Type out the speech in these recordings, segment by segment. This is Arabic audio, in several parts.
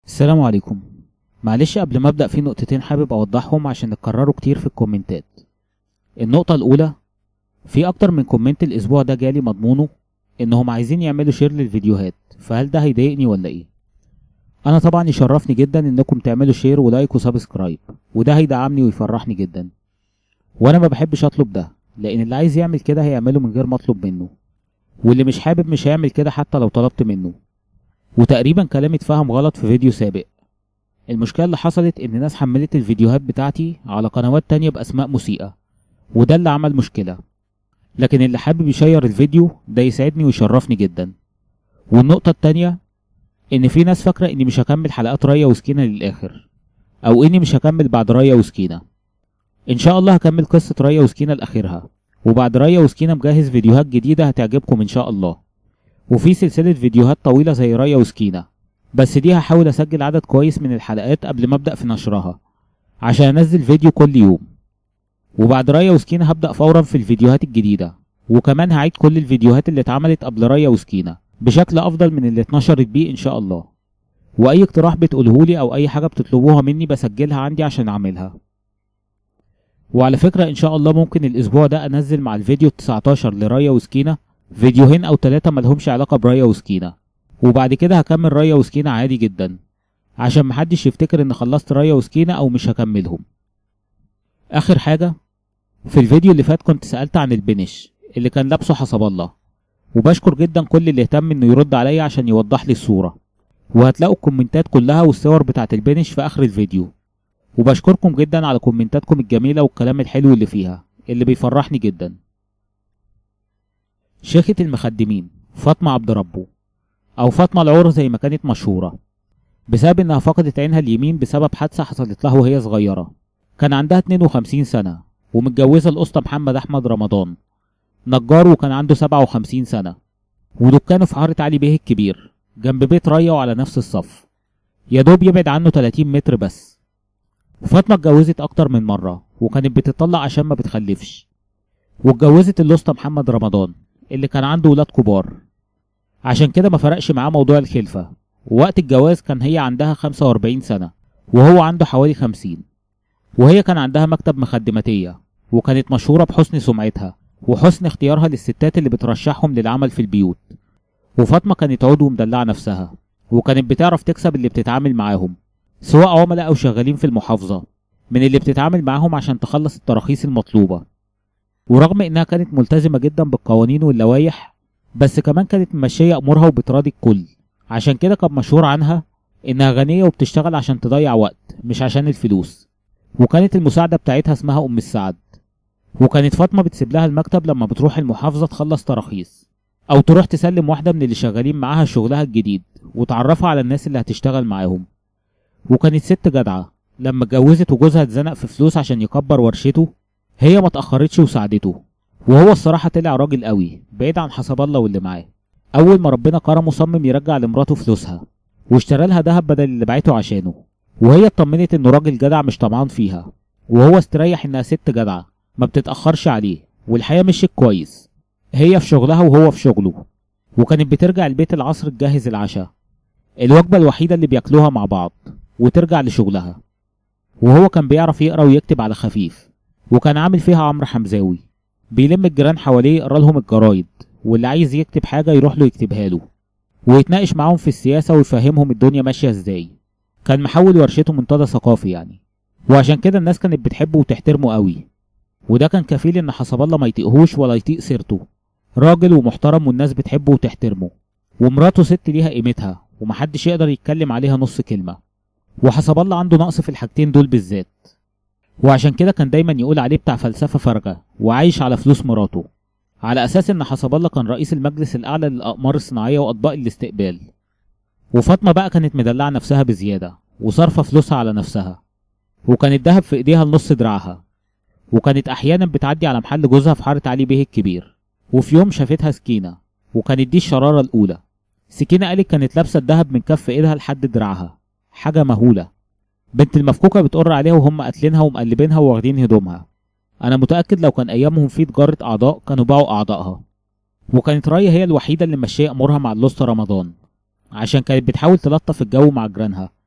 السلام عليكم. معلش قبل ما ابدأ في نقطتين حابب اوضحهم عشان اتكرروا كتير في الكومنتات. النقطة الاولى، في اكتر من كومنت الاسبوع ده جالي مضمونه انهم عايزين يعملوا شير للفيديوهات، فهل ده هيضايقني ولا ايه؟ انا طبعا يشرفني جدا انكم تعملوا شير ولايك وسبسكرايب، وده هيدعمني ويفرحني جدا. وانا ما بحبش اطلب ده، لان اللي عايز يعمل كده هيعمله من غير ما اطلب منه، واللي مش حابب مش هيعمل كده حتى لو طلبت منه. وتقريبا كلامي اتفهم غلط في فيديو سابق. المشكلة اللي حصلت ان ناس حملت الفيديوهات بتاعتي على قنوات تانية باسماء مسيئة، وده اللي عمل مشكلة. لكن اللي حابب يشير الفيديو ده يسعدني ويشرفني جدا. والنقطة التانية، ان في ناس فاكرة اني مش هكمل حلقات ريا وسكينة للاخر، او اني مش هكمل بعد ريا وسكينة. ان شاء الله هكمل قصة ريا وسكينة لاخرها، وبعد ريا وسكينة مجهز فيديوهات جديدة هتعجبكم ان شاء الله. وفي سلسلة فيديوهات طويلة زي ريا وسكينة، بس دي هحاول اسجل عدد كويس من الحلقات قبل ما ابدأ في نشرها عشان انزل فيديو كل يوم. وبعد ريا وسكينة هبدأ فورا في الفيديوهات الجديدة، وكمان هعيد كل الفيديوهات اللي اتعملت قبل ريا وسكينة بشكل افضل من اللي اتنشرت بيه ان شاء الله. واي اقتراح بتقولهولي او اي حاجة بتطلبوها مني بسجلها عندي عشان اعملها. وعلى فكرة ان شاء الله ممكن الاسبوع ده انزل مع الفيديو ال19 لريا وسكينة فيديوهين او 3 ملهمش علاقة بريا وسكينة، وبعد كده هكمل ريا وسكينة عادي جدا، عشان محدش يفتكر ان خلصت ريا وسكينة او مش هكملهم. اخر حاجة، في الفيديو اللي فات كنت سألت عن البنش اللي كان لابسه حسب الله، وبشكر جدا كل اللي اهتم انه يرد عليا عشان يوضح لي الصورة، وهتلاقوا الكومنتات كلها والصور بتاعت البنش في اخر الفيديو. وبشكركم جدا على كومنتاتكم الجميلة والكلام الحلو اللي فيها اللي بيفرحني جدا. شيخة المخدمين فاطمة عبد ربه، او فاطمة العور زي ما كانت مشهورة، بسبب انها فقدت عينها اليمين بسبب حادثة حصلت له وهي صغيرة. كان عندها 52 سنة، ومتجوزة الاسطى محمد احمد رمضان نجار، وكان عنده 57 سنة، ودكانه في حارة علي بيه الكبير جنب بيت ريا وعلى نفس الصف، يدوب يبعد عنه 30 متر بس. فاطمة اتجوزت اكتر من مرة، وكانت بتطلق عشان ما بتخلفش، واتجوزت الاسطى محمد رمضان اللي كان عنده ولاد كبار، عشان كده ما فرقش معاه موضوع الخلفة. ووقت الجواز كان هي عندها 45 سنة وهو عنده حوالي 50، وهي كان عندها مكتب مخدماتية، وكانت مشهورة بحسن سمعتها وحسن اختيارها للستات اللي بترشحهم للعمل في البيوت. وفاطمة كانت عضو ومدلعة نفسها، وكانت بتعرف تكسب اللي بتتعامل معاهم، سواء عملاء أو شغالين في المحافظة، من اللي بتتعامل معاهم عشان تخلص التراخيص المطلوبة. ورغم إنها كانت ملتزمة جدا بالقوانين واللوائح، بس كمان كانت ممشية أمورها وبتراضي الكل. عشان كده كان مشهور عنها إنها غنية وبتشتغل عشان تضيع وقت مش عشان الفلوس. وكانت المساعدة بتاعتها اسمها أم السعد، وكانت فاطمة بتسيب لها المكتب لما بتروح المحافظة تخلص تراخيص، أو تروح تسلم واحدة من اللي شغالين معاها شغلها الجديد وتعرفها على الناس اللي هتشتغل معاهم. وكانت ست جدعة، لما اتجوزت وجوزها اتزنق في فلوس عشان يكبر ورشته هي ما اتأخرتش وساعدته. وهو الصراحة طلع راجل قوي بعيد عن حسب الله واللي معاه. أول ما ربنا كرمه صمم يرجع لمراته فلوسها، واشترى لها دهب بدل اللي بعته عشانه، وهي اطمنت انه راجل جدع مش طمعان فيها، وهو استريح انها ست جدعة ما بتتأخرش عليه. والحياة مشيت كويس، هي في شغلها وهو في شغله، وكانت بترجع البيت العصر تجهز العشاء، الوجبة الوحيدة اللي بياكلوها مع بعض، وترجع لشغلها. وهو كان بيعرف يقرا ويكتب على خفيف، وكان عامل فيها عمرو حمزاوي، بيلم الجيران حواليه يقرا لهم الجرايد، واللي عايز يكتب حاجة يروح له يكتبها له، ويتناقش معاهم في السياسة ويفهمهم الدنيا ماشية ازاي. كان محول ورشته منتدى ثقافي يعني، وعشان كده الناس كانت بتحبه وتحترمه قوي. وده كان كفيل ان حسب الله ما يطيقهوش ولا يطيق سيرته. راجل ومحترم والناس بتحبه وتحترمه، ومراته ست ليها قيمتها ومحدش يقدر يتكلم عليها نص كلمة. وحسب الله عنده نقص في الحاجتين دول بالذات، وعشان كده كان دايما يقول عليه بتاع فلسفة فارغة وعايش على فلوس مراته، على اساس ان حسب الله كان رئيس المجلس الاعلى للاقمار الصناعية واطباق الاستقبال. وفاطمة بقى كانت مدلعة نفسها بزيادة وصارفة فلوسها على نفسها، وكان الدهب في ايديها لنص دراعها، وكانت احيانا بتعدي على محل جوزها في حارة علي بيه الكبير. وفي يوم شافتها سكينة، وكانت دي الشرارة الاولى. سكينة قالت كانت لابسة الدهب من كف ايدها لحد دراعها، حاجة مهولة. بنت المفكوكة بتقر عليها وهم قاتلينها ومقلبينها وواخدين هدومها. انا متأكد لو كان ايامهم في تجارة اعضاء كانوا باعوا اعضائها. وكانت راية هي الوحيدة اللي ماشية امورها مع الاسطى رمضان، عشان كانت بتحاول تلطف الجو مع جيرانها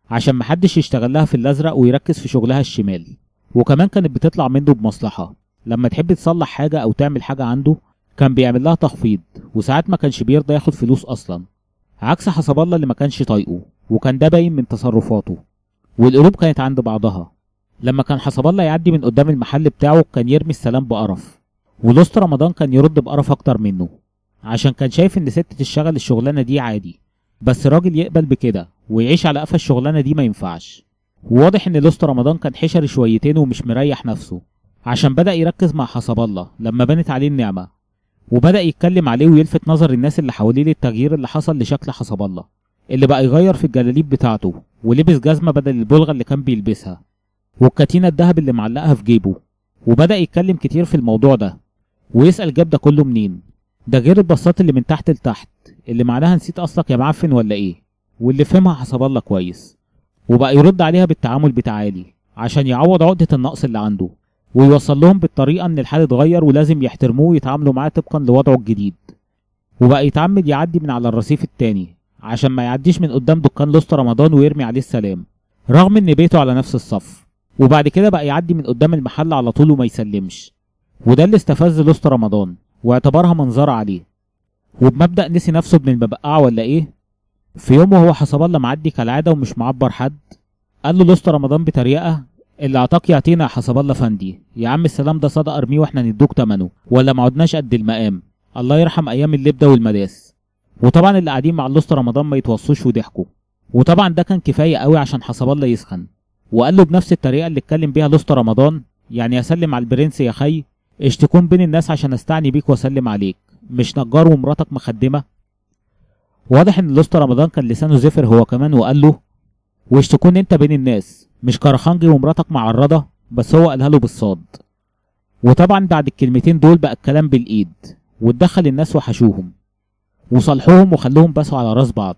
عشان محدش يشتغل لها في الازرق ويركز في شغلها الشمال. وكمان كانت بتطلع منه بمصلحة، لما تحب تصلح حاجة او تعمل حاجة عنده كان بيعمل لها تخفيض، وساعات ما كانش بيرضى ياخد فلوس اصلا، عكس حسب الله اللي ما كانش طايقه، وكان ده باين من تصرفاته. والقلوب كانت عند بعضها. لما كان حسب الله يعدي من قدام المحل بتاعه كان يرمي السلام بقرف، ولوست رمضان كان يرد بقرف اكتر منه، عشان كان شايف ان ست تشتغل الشغلانه دي عادي، بس راجل يقبل بكده ويعيش على قفا الشغلانه دي ما ينفعش. وواضح ان لوست رمضان كان حشري شويتين ومش مريح نفسه، عشان بدأ يركز مع حسب الله لما بنت عليه النعمه، وبدأ يتكلم عليه ويلفت نظر الناس اللي حواليه للتغيير اللي حصل لشكل حسب الله، اللي بقى يغير في الجلاليب بتاعته ولبس جزمه بدل البلغه اللي كان بيلبسها، والكتينه الدهب اللي معلقها في جيبه. وبدأ يتكلم كتير في الموضوع ده ويسأل جاب ده كله منين، ده غير البصات اللي من تحت لتحت اللي معناها نسيت اصلك يا معفن ولا ايه، واللي فهمها حسب الله كويس. وبقى يرد عليها بالتعامل بتعالي عشان يعوض عقدة النقص اللي عنده، ويوصل لهم بالطريقة ان الحال اتغير ولازم يحترموه ويتعاملوا معاه طبقا لوضعه الجديد. وبقى يتعمد يعدي من على الرصيف التاني عشان ما يعديش من قدام دكان لوست رمضان ويرمي عليه السلام، رغم ان بيته على نفس الصف. وبعد كده بقى يعدي من قدام المحل على طول وما يسلمش، وده اللي استفز لوست رمضان واعتبرها منظرة عليه، وبمبدأ نسي نفسه ابن المبقعة ولا ايه. في يوم وهو حسب الله معدي كالعادة ومش معبر حد، قال له لوست رمضان بطريقة: اللي اعطاك يعطينا يا حسب الله فندي، يا عم السلام ده صدق ارميه واحنا ندوك تمنه ولا ما عدناش قد المقام، الله يرحم ايام اللبده والمداس. وطبعا اللي قاعدين مع لوست رمضان ما يتوصوش وضحكوا، وطبعا ده كان كفايه قوي عشان حسب الله يسخن، وقال له بنفس الطريقه اللي اتكلم بيها لوست رمضان: يعني اسلم على البرنس يا خي، اشتكون بين الناس عشان استعني بيك واسلم عليك، مش نجار ومراتك مخدمه. واضح ان لوست رمضان كان لسانه زفر هو كمان، وقال له: واشتكون انت بين الناس، مش كرخنجي ومراتك معرضه، بس هو قالها له بالصاد. وطبعا بعد الكلمتين دول بقى الكلام بالايد، واتدخل الناس وحشوهم وصالحوهم وخلوهم بسوا على راس بعض.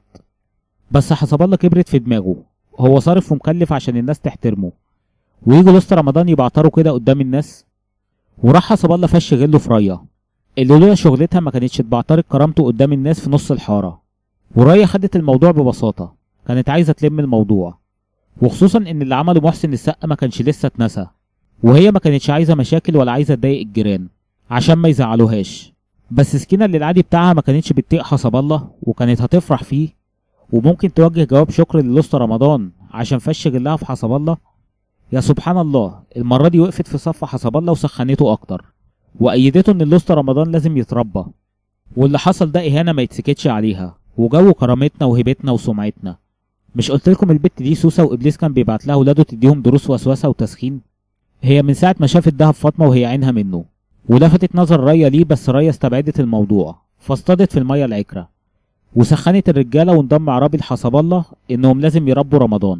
بس حسب الله كبرت في دماغه، هو صارف ومكلف عشان الناس تحترمه، ويجي لوست رمضان يبعتره كده قدام الناس. وراح حسب الله فش غله في ريا، اللي لولا شغلتها ما كانتش اتبعترت كرامته قدام الناس في نص الحاره. وريا خدت الموضوع ببساطه، كانت عايزه تلم الموضوع، وخصوصا ان اللي عمله محسن السقا ما كانش لسه اتنسى، وهي ما كانتش عايزه مشاكل ولا عايزه تضايق الجيران عشان ما يزعلوهاش. بس سكينه اللي العادي بتاعها ما كانتش بتطيق حسب الله، وكانت هتفرح فيه، وممكن توجه جواب شكر للوست رمضان عشان فش غلها في حسب الله. يا سبحان الله، المره دي وقفت في صف حسب الله وسخنته اكتر، وايدته ان اللوست رمضان لازم يتربى، واللي حصل ده اهانه ما يتسكتش عليها، وجو كرامتنا وهيبتنا وسمعتنا. مش قلت لكم البت دي سوسه وابليس كان بيبعت لها ولاده تديهم دروس وسوسه وتسخين؟ هي من ساعه ما شافت دهب فاطمه وهي عينها منه، ولفتت نظر ريا ليه، بس ريا استبعدت الموضوع فاصطادت في الميه العكره، وسخنت الرجاله وانضم عرابي لحسب الله انهم لازم يربوا رمضان،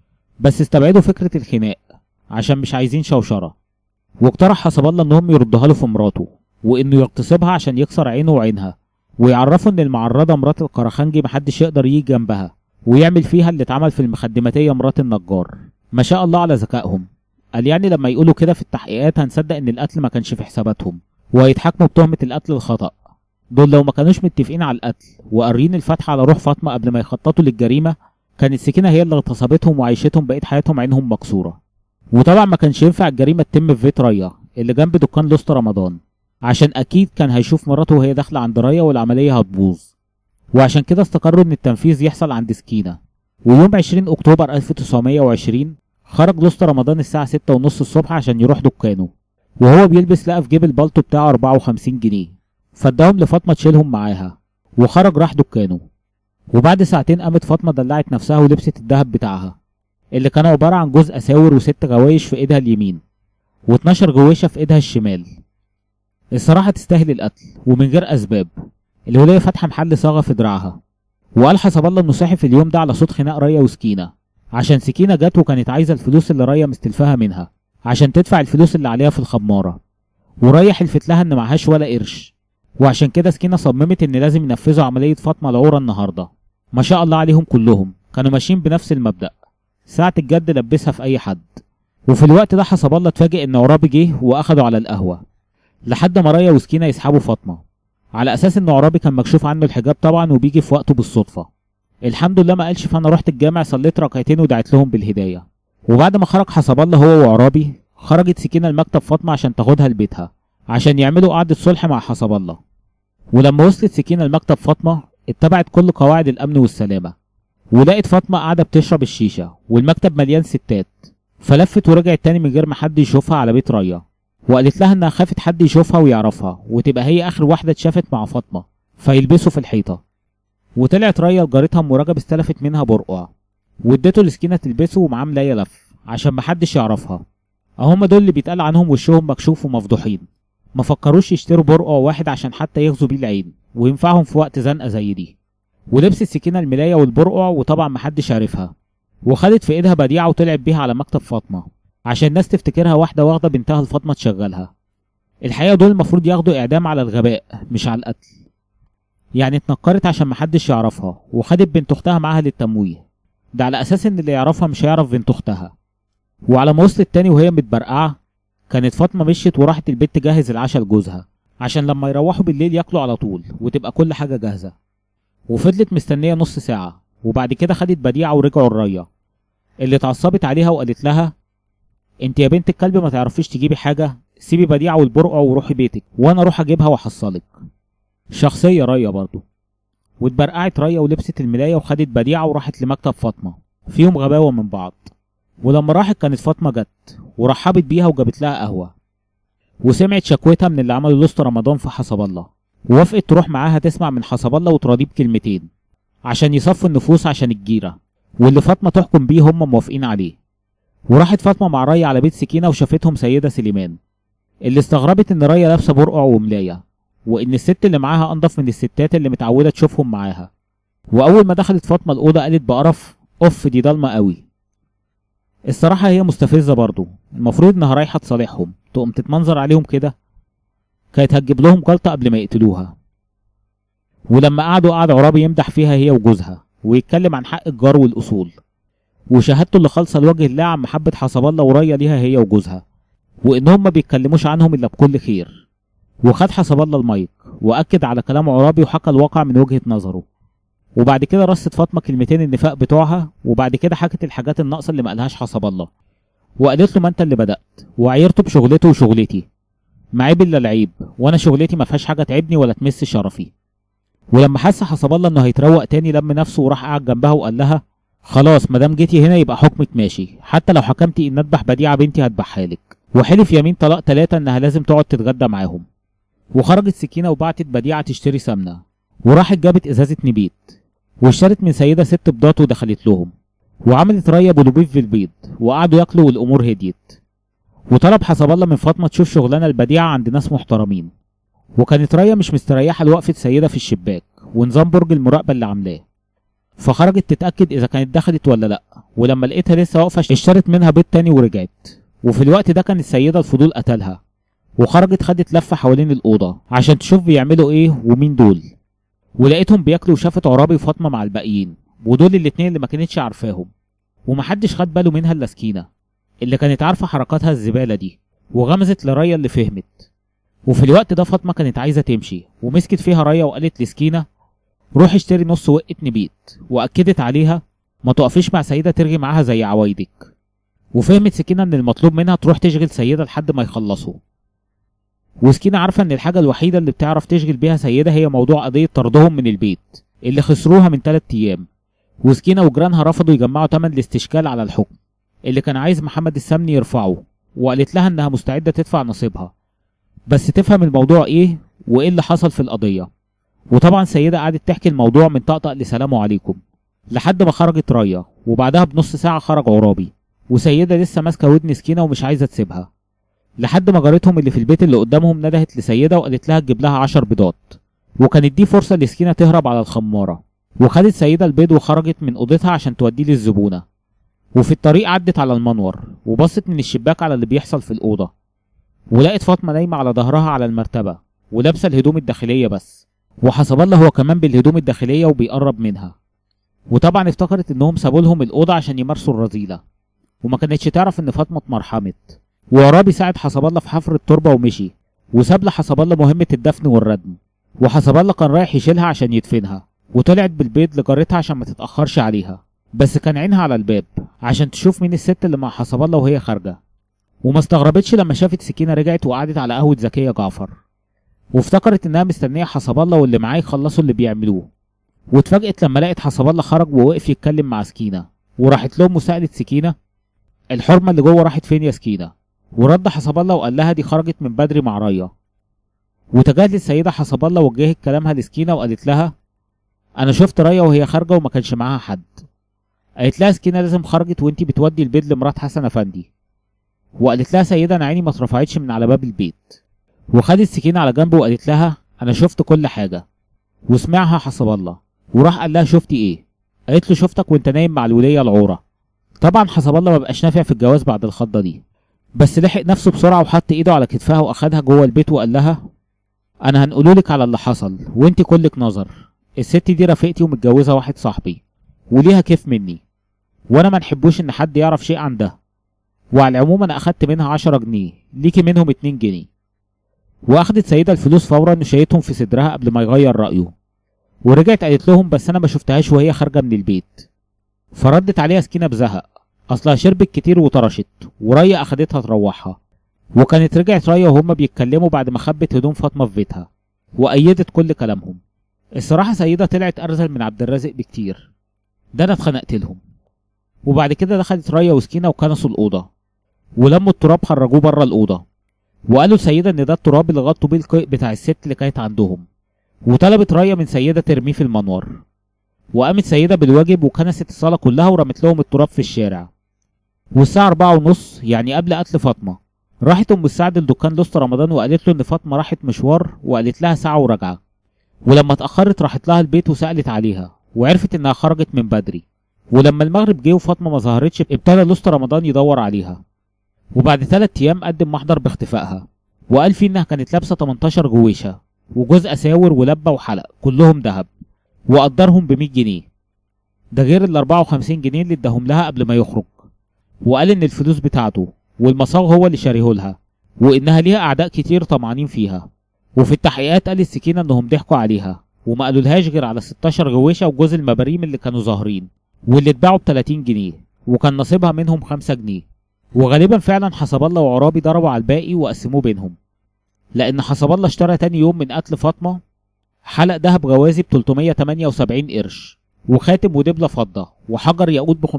بس استبعدوا فكره الخناق عشان مش عايزين شوشره. واقترح حسب الله انهم يردوها له في مراته، وانه يغتصبها عشان يكسر عينه وعينها، ويعرفوا ان المعرضه مرات القرخنجي محدش يقدر يجي جنبها، ويعمل فيها اللي اتعمل في المخدماتيه مرات النجار. ما شاء الله على ذكائهم. قال يعني لما يقولوا كده في التحقيقات هنصدق ان القتل ما كانش في حساباتهم، وهيتحاكموا بتهمه القتل الخطأ. دول لو ما كانوش متفقين على القتل وقارين الفتحه على روح فاطمه قبل ما يخططوا للجريمه، كانت السكينه هي اللي اغتصبتهم وعيشتهم بقيت حياتهم عينهم مكسوره. وطبعا ما كانش ينفع الجريمه تتم في بيت ريا اللي جنب دكان لوست رمضان، عشان اكيد كان هيشوف مراته وهي داخله عند ريا والعمليه هتبوظ. وعشان كده استقروا ان التنفيذ يحصل عند سكينه. ويوم 20 اكتوبر 1920 خرج لوست رمضان الساعه 6:30 الصبح عشان يروح دكانه، وهو بيلبس لقى في جيب البلطو بتاعه 54 جنيه، فاداهم لفاطمه تشيلهم معاها، وخرج راح دكانه. وبعد ساعتين قامت فاطمه دلعت نفسها ولبست الدهب بتاعها اللي كان عباره عن جزء اساور و6 غوايش في ايدها اليمين، و12 غويشه في ايدها الشمال. الصراحه تستاهل القتل ومن غير اسباب، الوليه فاتحه محل صاغه في دراعها. وقال حسب الله انه صاحي في اليوم ده على صوت خناق ريا وسكينه، عشان سكينه جت وكانت عايزه الفلوس اللي ريا مستلفاها منها عشان تدفع الفلوس اللي عليها في الخماره، وريا حلفت لها ان معهاش ولا قرش، وعشان كده سكينه صممت ان لازم ينفذوا عمليه فاطمه العوره النهارده. ما شاء الله عليهم كلهم كانوا ماشيين بنفس المبدأ، ساعه الجد لبسها في اي حد. وفي الوقت ده حسب الله اتفاجئ ان عرابي جه واخده على القهوه لحد ما ريا وسكينه يسحبوا فاطمه، على اساس ان عرابي كان مكشوف عنه الحجاب طبعا وبيجي في وقته بالصدفه. الحمد لله ما قالش، فانا رحت الجامع صليت ركعتين ودعيت لهم بالهدايه. وبعد ما خرج حسب الله هو وعرابي، خرجت سكينه لمكتب فاطمه عشان تاخدها لبيتها عشان يعملوا قعده صلح مع حسب الله. ولما وصلت سكينه لمكتب فاطمه اتبعت كل قواعد الامن والسلامه، ولقت فاطمه قاعده بتشرب الشيشه والمكتب مليان ستات، فلفت ورجعت تاني من غير ما حد يشوفها على بيت ريا، وقالت لها انها خافت حد يشوفها ويعرفها وتبقى هي اخر واحده اتشافت مع فاطمه فيلبسوا في الحيطه. وطلعت ريا لجارتها ام رجب استلفت منها برقع وادته لسكينه تلبسه ومعاه ملايه لف عشان محدش يعرفها. اهم دول اللي بيتقال عنهم وشهم مكشوف ومفضوحين، ما فكروش يشتروا برقع واحد عشان حتى يغزوا بيه العين وينفعهم في وقت زنقه زي دي. ولبست السكينه الملايه والبرقع وطبعا محدش عارفها، وخدت في ايدها بديعه وطلعت بيها على مكتب فاطمه عشان الناس تفتكرها واحده واخده بنتها لفاطمه تشغلها. الحقيقه دول المفروض ياخدوا اعدام على الغباء مش على القتل. يعني اتنكرت عشان محدش يعرفها وخدت بنت اختها معاها للتمويه، ده على اساس ان اللي يعرفها مش هيعرف بنت اختها. وعلى ما وصلت تاني وهي متبرقعه، كانت فاطمه مشيت وراحت البيت تجهز العشاء لجوزها عشان لما يروحوا بالليل ياكلوا على طول وتبقى كل حاجه جاهزه. وفضلت مستنيه نص ساعه، وبعد كده خدت بديعه ورجعوا الريا اللي اتعصبت عليها وقالت لها انت يا بنت الكلب ما تعرفيش تجيبي حاجه، سيبي بديعه والبرقع وروحي بيتك وانا اروح اجيبها واحصلك. شخصيه ريا برضه. واتبرقعت ريا ولبست الملايه وخدت بديعه وراحت لمكتب فاطمه، فيهم غباوه من بعض. ولما راحت كانت فاطمه جت ورحبت بيها وجابت لها قهوه، وسمعت شكوتها من اللي عملوا لست رمضان في حسب الله، ووافقت تروح معاها تسمع من حسب الله وتراضيه بكلمتين عشان يصفوا النفوس عشان الجيره، واللي فاطمه تحكم بيه هم موافقين عليه. وراحت فاطمه مع ريا على بيت سكينه وشافتهم سيده سليمان، اللي استغربت ان ريا لابسه برقع وملايه، وان الست اللي معاها انضف من الستات اللي متعوده تشوفهم معاها. واول ما دخلت فاطمه الاوضه قالت بقرف اوف دي ضلمه قوي. الصراحه هي مستفزه برضه، المفروض انها رايحه تصالحهم تقوم تتمنظر عليهم كده، كانت هتجيب لهم جلطه قبل ما يقتلوها. ولما قعد عرابي يمدح فيها هي وجوزها ويتكلم عن حق الجار والاصول وشهادته اللي خالصه لوجه الله عن محبه حسب الله وريا ليها هي وجوزها، وانهم ما بيتكلموش عنهم الا بكل خير. وخد حسب الله المايك واكد على كلام عرابي وحكى الواقع من وجهه نظره. وبعد كده رصت فاطمه كلمتين النفاق بتوعها، وبعد كده حكت الحاجات الناقصه اللي ما قالهاش حسب الله، وقالت له ما انت اللي بدات وعيرته بشغلته وشغلتي، ما عيب الا العيب، وانا شغلتي ما فيهاش حاجه تعبني ولا تمس شرفي. ولما حس حسب الله انه هيتروق تاني لم نفسه وراح قعد جنبها وقال لها خلاص ما دام جيتي هنا يبقى حكمك ماشي، حتى لو حكمتي ان اذبح بديعه بنتي هذبحها لك. وحلف يمين طلاق 3 انها لازم تقعد تتغدى معاهم. وخرجت سكينه وبعتت بديعه تشتري سمنه، وراحت جابت ازازه نبيت واشترت من سيده 6 بيضات ودخلت لهم، وعملت ريا بلوبيف في البيض وقعدوا ياكلوا والامور هديت. وطلب حسب الله من فاطمه تشوف شغلانه البديعه عند ناس محترمين. وكانت ريا مش مستريحه لوقفه سيده في الشباك ونظام برج المراقبه اللي عاملاه، فخرجت تتاكد اذا كانت دخلت ولا لا، ولما لقيتها لسه واقفه اشترت منها بيض تاني ورجعت. وفي الوقت ده كان السيده الفضول قتلها، وخرجت خدت لفه حوالين الاوضه عشان تشوف بيعملوا ايه ومين دول، ولقيتهم بياكلوا وشافت عرابي وفاطمه مع الباقيين، ودول الاتنين اللي ما كانتش عارفاهم ومحدش خد باله منها الا سكينه اللي كانت عارفه حركاتها الزباله دي، وغمزت لريا اللي فهمت. وفي الوقت ده فاطمه كانت عايزه تمشي ومسكت فيها ريا وقالت لسكينه روحي اشتري نص وقه نبيت، واكدت عليها ما تقفيش مع سيده ترغي معاها زي عوايدك. وفهمت سكينه ان المطلوب منها تروح تشغل سيده لحد ما يخلصوا. وسكينه عارفه ان الحاجه الوحيده اللي بتعرف تشغل بيها سيده هي موضوع قضيه طردهم من البيت اللي خسروها من 3 ايام. وسكينه وجيرانها رفضوا يجمعوا تمن الاستشكال على الحكم اللي كان عايز محمد السمني يرفعه، وقالت لها انها مستعده تدفع نصيبها بس تفهم الموضوع ايه وايه اللي حصل في القضيه. وطبعا سيده قعدت تحكي الموضوع من طقطق لسلام عليكم لحد ما خرجت ريا، وبعدها بنص ساعه خرج عرابي، وسيده لسه ماسكه ودن سكينه ومش عايزه تسيبها، لحد ما جارتهم اللي في البيت اللي قدامهم ندهت لسيده وقالت لها تجيب لها 10 بيضات، وكانت دي فرصه لسكينه تهرب على الخماره. وخدت سيده البيض وخرجت من اوضتها عشان توديه للزبونه. وفي الطريق عدت على المنور وبصت من الشباك على اللي بيحصل في الاوضه، ولقت فاطمه نايمه على ظهرها على المرتبه ولابسه الهدوم الداخليه بس، وحسب الله هو كمان بالهدوم الداخليه وبيقرب منها. وطبعا افتكرت انهم سابوا لهم الاوضه عشان يمارسوا الرذيله، وما كانتش تعرف ان فاطمه اتمرحمت. وعرابي ساعد حسب الله في حفر التربه ومشي، وساب لحسب الله مهمه الدفن والردم، وحسب الله كان رايح يشيلها عشان يدفنها، وطلعت بالبيض لجارتها عشان ما تتأخرش عليها، بس كان عينها على الباب عشان تشوف مين الست اللي مع حسب الله وهي خارجة. وما استغربتش لما شافت سكينة رجعت وقعدت على قهوة زكية جعفر، وافتكرت انها مستنية حسب الله واللي معاه يخلصوا اللي بيعملوه. واتفاجئت لما لقت حسب الله خرج ووقف يتكلم مع سكينة، وراحت لهم وسألت سكينة الحرمة اللي جوه راحت فين يا سكينة؟ ورد حسب الله وقال لها دي خرجت من بدري مع ريا. وتجاهلت السيدة حسب الله ووجهت كلامها لسكينة وقالت لها انا شفت ريا وهي خارجة وما كانش معاها حد. قالت لها سكينة لازم خرجت وانتي بتودي البيت لمرات حسن افندي. وقالت لها سيدة انا عيني ما اترفعتش من على باب البيت. وخدت سكينة على جنبه وقالت لها انا شفت كل حاجة. وسمعها حسب الله وراح قال لها شفتي ايه؟ قالت له شفتك وانت نايم مع الولية العورة. طبعا حسب الله ما بقاش نافع في الجواز بعد الخضة دي، بس لحق نفسه بسرعة وحط ايده على كتفها واخدها جوه البيت وقال لها انا هنقولولك على اللي حصل وانت كلك نظر. الست دي رفيقتي ومتجوزة واحد صاحبي وليها كيف مني، وانا ما نحبوش ان حد يعرف شيء عن ده. وعلى العموم انا اخدت منها 10 جنيه، ليكي منهم 2 جنيه. واخدت سيدة الفلوس فورا وشيتهم في صدرها قبل ما يغير رأيه. ورجعت قالت لهم بس انا ما شفتهاش وهي خارجة من البيت. فردت عليها سكينة بزهق اصلها شربت كتير وطرشت، وريا اخدتها تروحها. وكانت رجعت ريا وهما بيتكلموا بعد ما خبت هدوم فاطمة في بيتها، وأيدت كل كلامهم. الصراحة سيدة طلعت أرذل من عبد الرازق بكتير، ده أنا اتخنقت لهم. وبعد كده دخلت ريا وسكينة وكنسوا الأوضة، ولموا التراب خرجوه بره الأوضة، وقالوا لسيدة إن ده التراب اللي غطوا بيه القيء بتاع الست اللي كانت عندهم. وطلبت ريا من سيدة ترميه في المنور. وقامت سيدة بالواجب وكنست الصالة كلها ورمت لهم التراب في الشارع. والساعة 4:30 يعني قبل قتل فاطمة راحت ام السعد لدكان لوست رمضان وقالت له ان فاطمه راحت مشوار وقالت لها ساعه وراجعه. ولما اتاخرت راحت لها البيت وسالت عليها وعرفت انها خرجت من بدري. ولما المغرب جه وفاطمه ما ظهرتش ابتدى لوست رمضان يدور عليها. وبعد 3 ايام قدم محضر باختفائها وقال فيه انها كانت لابسه 18 جويشه وجوز اساور ولبه وحلق كلهم ذهب، وقدرهم ب 100 جنيه، ده غير ال 54 جنيه اللي اداهم لها قبل ما يخرج. وقال ان الفلوس بتاعته والمصاغ هو اللي شاريه لها، وانها ليها اعداء كتير طمعانين فيها. وفي التحقيقات قال السكينة انهم ضحكوا عليها وما قالولهاش غير على 16 غويشة وجوز المباريم اللي كانوا ظاهرين واللي اتباعوا ب 30 جنيه وكان نصيبها منهم 5 جنيه. وغالبا فعلا حسب الله وعرابي ضربوا على الباقي وقسموه بينهم، لان حسب الله اشترى تاني يوم من قتل فاطمة حلق دهب غوازي ب 378 قرش، وخاتم ودبلة فضة، وحجر ياقوت ب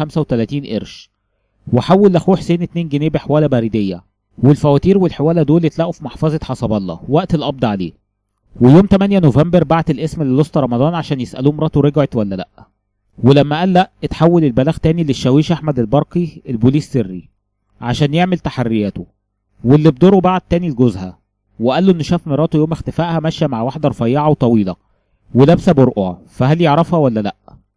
535 قرش، وحول لاخوه حسين 2 جنيه بحواله بريديه. والفواتير والحواله دول اتلاقوا في محفظه حسب الله وقت القبض عليه. ويوم 8 نوفمبر بعت الاسم للوسط رمضان عشان يسالوه مراته رجعت ولا لا. ولما قال لا اتحول البلاغ تاني للشاويش احمد البرقي البوليس سري عشان يعمل تحرياته. واللي بدوره بعت تاني لجوزها وقال له انه شاف مراته يوم اختفائها ماشيه مع واحده رفيعه وطويله ولابسه برقع، فهل يعرفها ولا لا.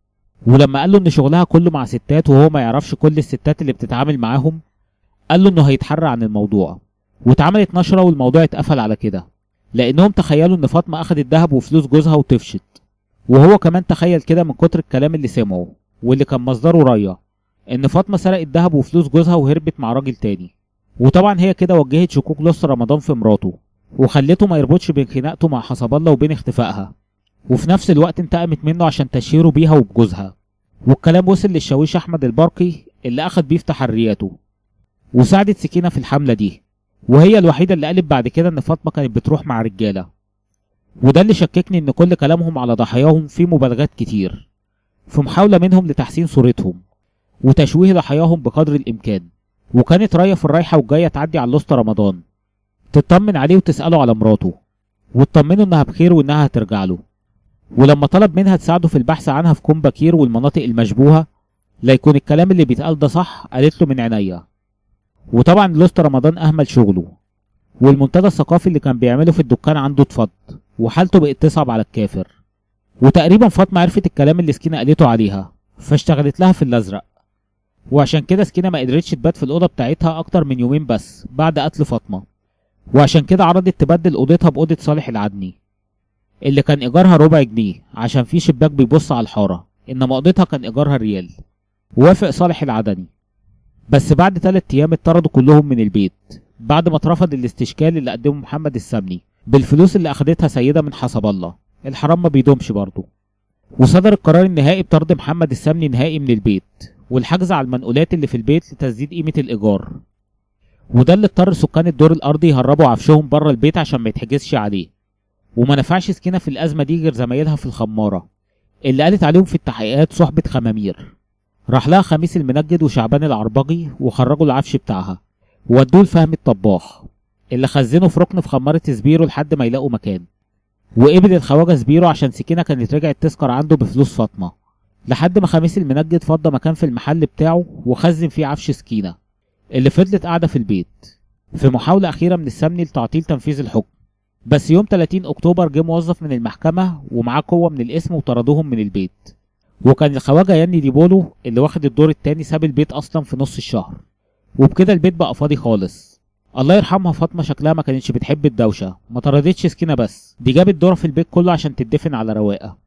ولما قال له ان شغلها كله مع ستات وهو ما يعرفش كل الستات اللي بتتعامل معاهم، قال له انه هيتحرى عن الموضوع. واتعملت نشرة والموضوع اتقفل على كده، لانهم تخيلوا ان فاطمة اخدت دهب وفلوس جوزها وطفشت. وهو كمان تخيل كده من كتر الكلام اللي سمعه واللي كان مصدره ريا ان فاطمة سرقت دهب وفلوس جوزها وهربت مع راجل تاني. وطبعا هي كده وجهت شكوك لوست رمضان في مراته وخلته ما يربطش بين خناقته مع حسب الله وبين اختفائها، وفي نفس الوقت انتقمت منه عشان تشهيره بيها وبجوزها. والكلام وصل للشاويش احمد البرقي اللي اخد بيه في تحرياته. وساعدت سكينة في الحملة دي، وهي الوحيدة اللي قالت بعد كده ان فاطمة كانت بتروح مع رجالة. وده اللي شككني ان كل كلامهم على ضحاياهم فيه مبالغات كتير في محاولة منهم لتحسين صورتهم وتشويه ضحاياهم بقدر الامكان. وكانت راية في الرايحة والجاية تعدي على لوست رمضان تطمن عليه وتسأله على مراته وتطمنه انها بخير وانها هترجع له. ولما طلب منها تساعده في البحث عنها في كوم بكير والمناطق المشبوهة لا يكون الكلام اللي بيتقال ده صح، قالت له من عينيا. وطبعا لوست رمضان اهمل شغله، والمنتدى الثقافي اللي كان بيعمله في الدكان عنده اتفض وحالته بقت تصعب على الكافر. وتقريبا فاطمة عرفت الكلام اللي سكينة قالته عليها فاشتغلت لها في الازرق. وعشان كده سكينة ما قدرتش تبات في الأوضة بتاعتها أكتر من يومين بس بعد قتل فاطمة، وعشان كده عرضت تبدل أوضتها بأوضة صالح العدني اللي كان إيجارها 4 جنيه عشان في شباك بيبص على الحارة، إنما أوضتها كان إيجارها ريال. وافق صالح العدني، بس بعد 3 أيام اتطردوا كلهم من البيت بعد ما اترفض الاستشكال اللي قدمه محمد السمني بالفلوس اللي أخدتها سيدة من حسب الله. الحرام ما بيدومش برضه. وصدر القرار النهائي بطرد محمد السمني نهائي من البيت، والحجز على المنقولات اللي في البيت لتسديد قيمة الإيجار. وده اللي اضطر سكان الدور الأرضي يهربوا عفشهم بره البيت عشان ما يتحجزش عليه. وما نفعش سكينة في الأزمة دي غير زمايلها في الخمارة اللي قالت عليهم في التحقيقات صحبة خمامير. راح لها خميس المنجد وشعبان العربجي وخرجوا العفش بتاعها وودوه لفهمي الطباخ اللي خزنه في ركن في خمارة سبيرو لحد ما يلاقوا مكان. وقبل الخواجة سبيرو عشان سكينة كانت رجعت تسكر عنده بفلوس فاطمة، لحد ما خميس المنجد فضى مكان في المحل بتاعه وخزن فيه عفش سكينة اللي فضلت قاعدة في البيت في محاولة أخيرة من السمني لتعطيل تنفيذ الحكم. بس يوم 30 أكتوبر جه موظف من المحكمة ومعاه قوة من القسم وطردوهم من البيت. وكان الخواجة ياني ديبولو اللي واخد الدور التاني ساب البيت أصلا في نص الشهر، وبكده البيت بقى فاضي خالص. الله يرحمها فاطمة شكلها ما كانتش بتحب الدوشة، ما طردتش سكينة بس دي جابت دورة في البيت كله عشان تدفن على رواقة.